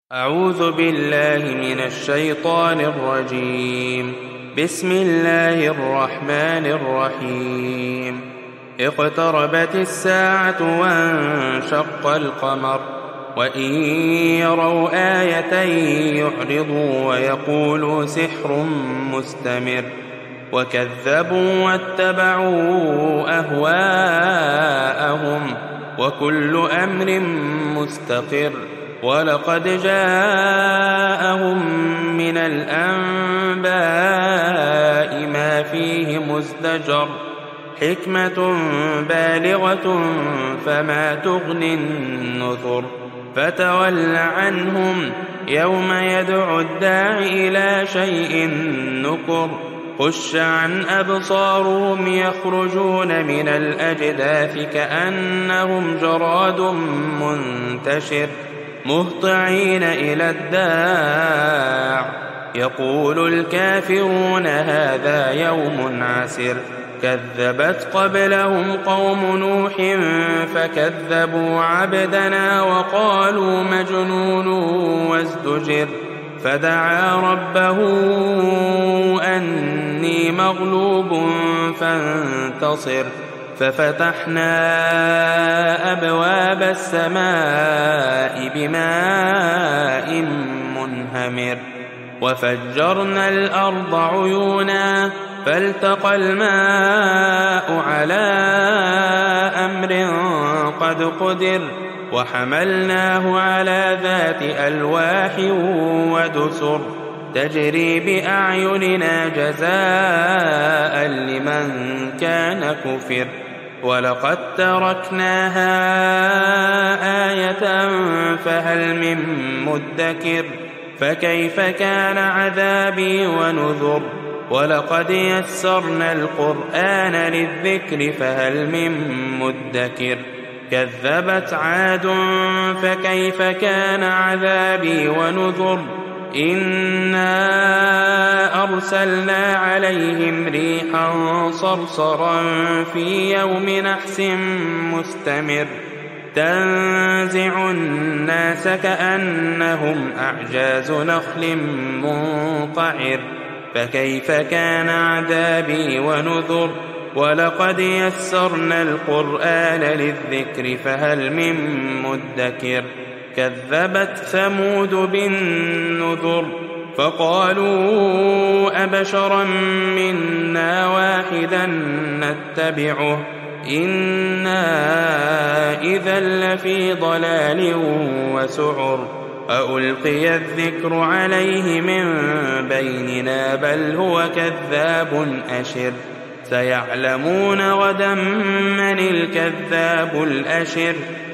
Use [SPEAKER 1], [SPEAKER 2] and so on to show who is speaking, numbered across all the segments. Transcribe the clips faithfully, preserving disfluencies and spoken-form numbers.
[SPEAKER 1] أعوذ بالله من الشيطان الرجيم. بسم الله الرحمن الرحيم. اقتربت الساعة وانشق القمر وإن يروا آية يعرضوا ويقولوا سحر مستمر وكذبوا واتبعوا أهواءهم وكل أمر مستقر ولقد جاءهم من الأنباء ما فيه مزدجر حكمة بالغة فما تغني النذر فتول عنهم يوم يدعو الداع إلى شيء نكر خش عن أبصارهم يخرجون من الأجداث كأنهم جراد منتشر مهطعين إلى الداع يقول الكافرون هذا يوم عسر كذبت قبلهم قوم نوح فكذبوا عبدنا وقالوا مجنون وازدجر فدعا ربه أني مغلوب فانتصر ففتحنا أبواب السماء بماء منهمر وفجرنا الأرض عيونا فالتقى الماء على أمر قد قدر وحملناه على ذات ألواح ودسر تجري بأعيننا جزاء لمن كان كفر ولقد تركناها آية فهل من مدكر فكيف كان عذابي ونذر ولقد يسرنا القرآن للذكر فهل من مدكر كذبت عاد فكيف كان عذابي ونذر إنا أرسلنا عليهم ريحا صرصرا في يوم نحس مستمر تنزع الناس كأنهم أعجاز نخل منقعر فكيف كان عذابي ونذر ولقد يسرنا القرآن للذكر فهل من مدكر كذبت ثمود بالنذر فقالوا أبشرا منا واحدا نتبعه إنا إذا لفي ضلال وسعر ألقي الذكر عليه من بيننا بل هو كذاب أشر سيعلمون غدا من الكذاب الأشر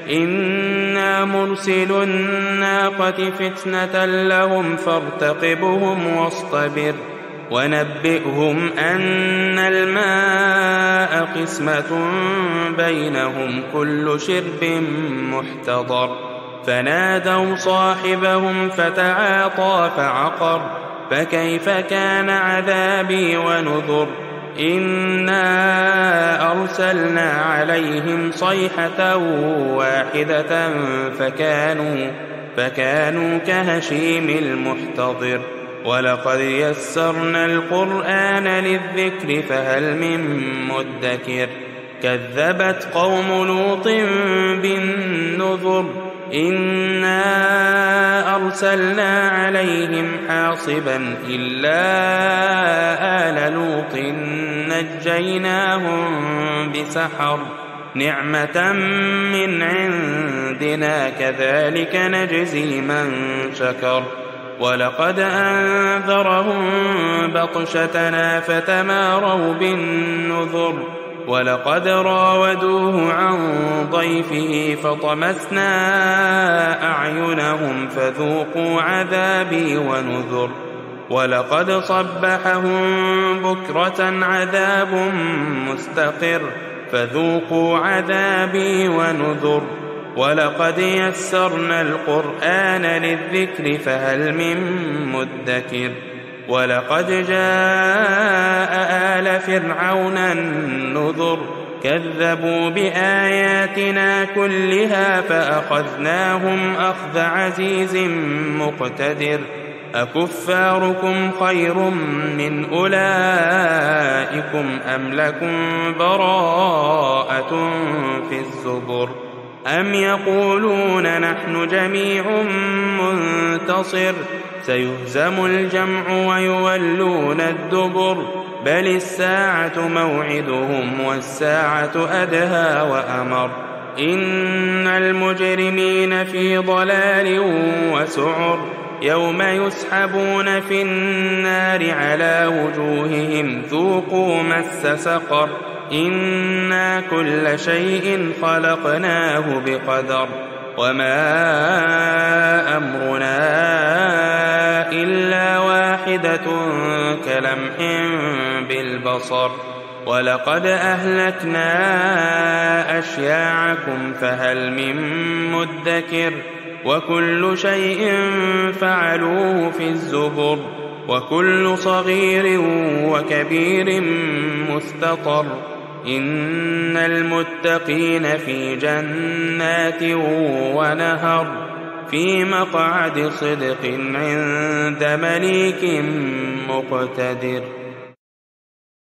[SPEAKER 1] إنا مرسل الناقة فتنة لهم فارتقبهم واصطبر ونبئهم أن الماء قسمة بينهم كل شرب محتضر فنادوا صاحبهم فتعاطى فعقر فكيف كان عذابي ونذر إنا أرسلنا عليهم صيحة واحدة فكانوا, فكانوا كهشيم المحتضر ولقد يسرنا القرآن للذكر فهل من مدكر كذبت قوم لوط بالنذر إنا أرسلنا عليهم حاصبا إلا آل لوط نجيناهم بسحر نعمة من عندنا كذلك نجزي من شكر ولقد أنذرهم بطشتنا فتماروا بالنذر ولقد راودوه عن ضيفه فطمسنا أعينهم فذوقوا عذابي ونذر ولقد صبحهم بكرة عذاب مستقر فذوقوا عذابي ونذر ولقد يسرنا القرآن للذكر فهل من مدكر ولقد جاء آل فرعون النذر كذبوا بآياتنا كلها فأخذناهم أخذ عزيز مقتدر أكفاركم خير من أولئكم أم لكم براءة في الزبر أم يقولون نحن جميع منتصر سيهزم الجمع ويولون الدبر بل الساعة موعدهم والساعة أدهى وأمر إن المجرمين في ضلال وسعر يوم يسحبون في النار على وجوههم ذوقوا مس سقر إنا كل شيء خلقناه بقدر وما أمرنا إلا واحدة كلمح بالبصر ولقد أهلكنا أشياعكم فهل من مدكر وكل شيء فعلوه في الزبر وكل صغير وكبير مستطر إن المتقين في جنات ونهر في مقعد صدق عند مليك مقتدر.